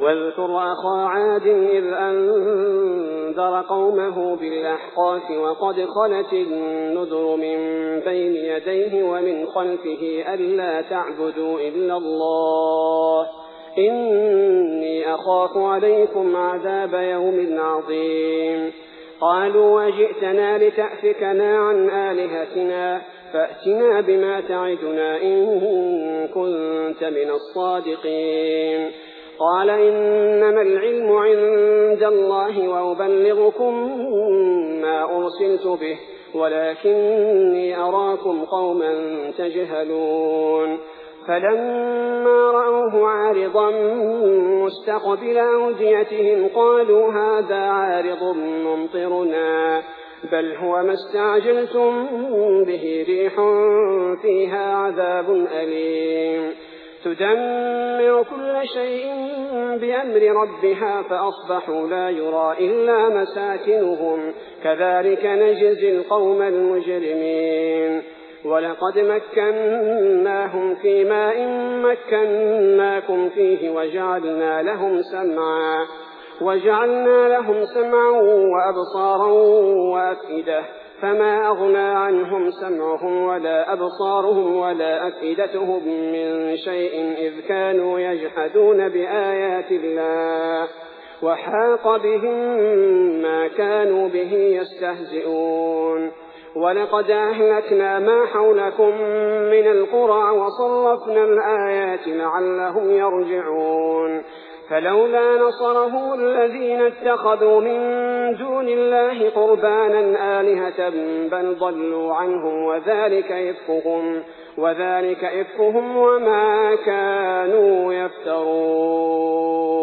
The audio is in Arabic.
واذكر أخا عاد إذ أنذر قومه بالأحقاف وقد خلت النذر من بين يديه ومن خلفه ألا تعبدوا إلا الله إني أخاف عليكم عذاب يوم عظيم. قالوا وجئتنا لتأفكنا عن آلهتنا فأتنا بما تعدنا إن كنت من الصادقين. قال إنما العلم عند الله وأبلغكم ما أرسلت به ولكني أراكم قوما تجهلون. فلما رأوه عارضا مستقبل أوديتهم قالوا هذا عارض ممطرنا بل هو ما استعجلتم به ريح فيها عذاب أليم تدمر كل شيء بأمر ربها فأصبحوا لا يرى إلا مساكنهم كذلك نجزي القوم المجرمين. ولقد مكناهم في ماء مكناكم فيه وجعلنا لهم سمعا وأبصارا وأفئدة فما أغنى عنهم سمعهم ولا أبصارهم ولا أفئدتهم من شيء إذ كانوا يجحدون بآيات الله وحاق بهم ما كانوا به يستهزئون. ولقد أهلكنا ما حولكم من القرى وصرفنا الآيات لعلهم يرجعون. فلولا نصره الذين اتخذوا من دون الله قربانا آلهة بل ضلوا عنهم وذلك إفكهم وما كانوا يفترون.